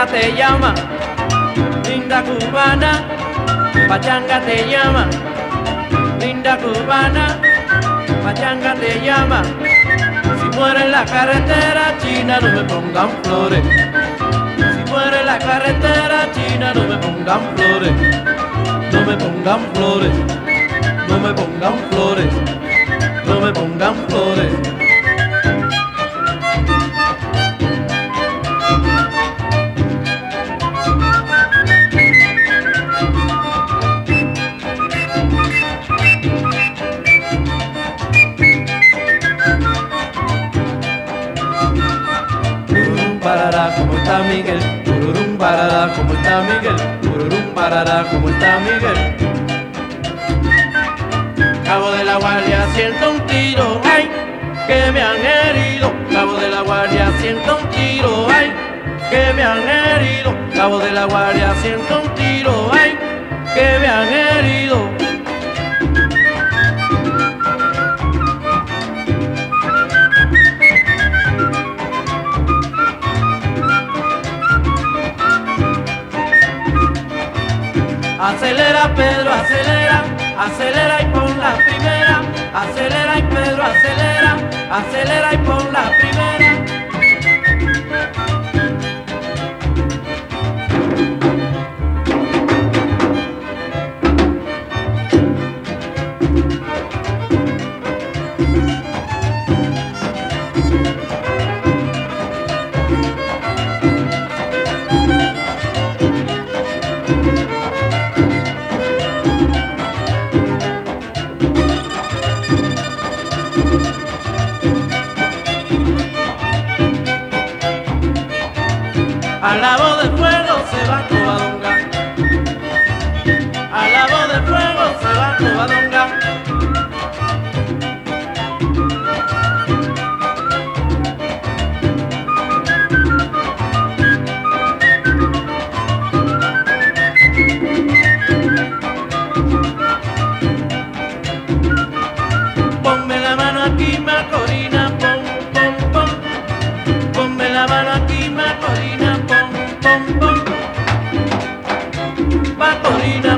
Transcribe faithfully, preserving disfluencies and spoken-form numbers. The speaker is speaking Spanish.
pachanga te llama, linda cubana, pachanga te llama, linda cubana, pachanga te llama. Si muere en la carretera china no me pongan flores, si muere en la carretera china no me pongan flores, no me pongan flores, no me pongan flores, no me pongan flores. Parará, ¿cómo está Miguel? Pururum parará, ¿cómo está Miguel? Pururum parará, ¿cómo está Miguel? Cabo de la Guardia siento un tiro, ay, que me han herido. Cabo de la Guardia siento un tiro, ay, que me han herido. Cabo de la Guardia siento un tiro, ay, que me han herido. Acelera Pedro, acelera, acelera y pon la primera. Acelera y Pedro, acelera, acelera y pon la primera. A la voz de fuego se va Covadonga, a la voz de fuego se va Covadonga. Ponme la mano aquí, Macorina, pon, pon, pon. Ponme la mano aquí, Macorina, pon, pon, pon. Macorina.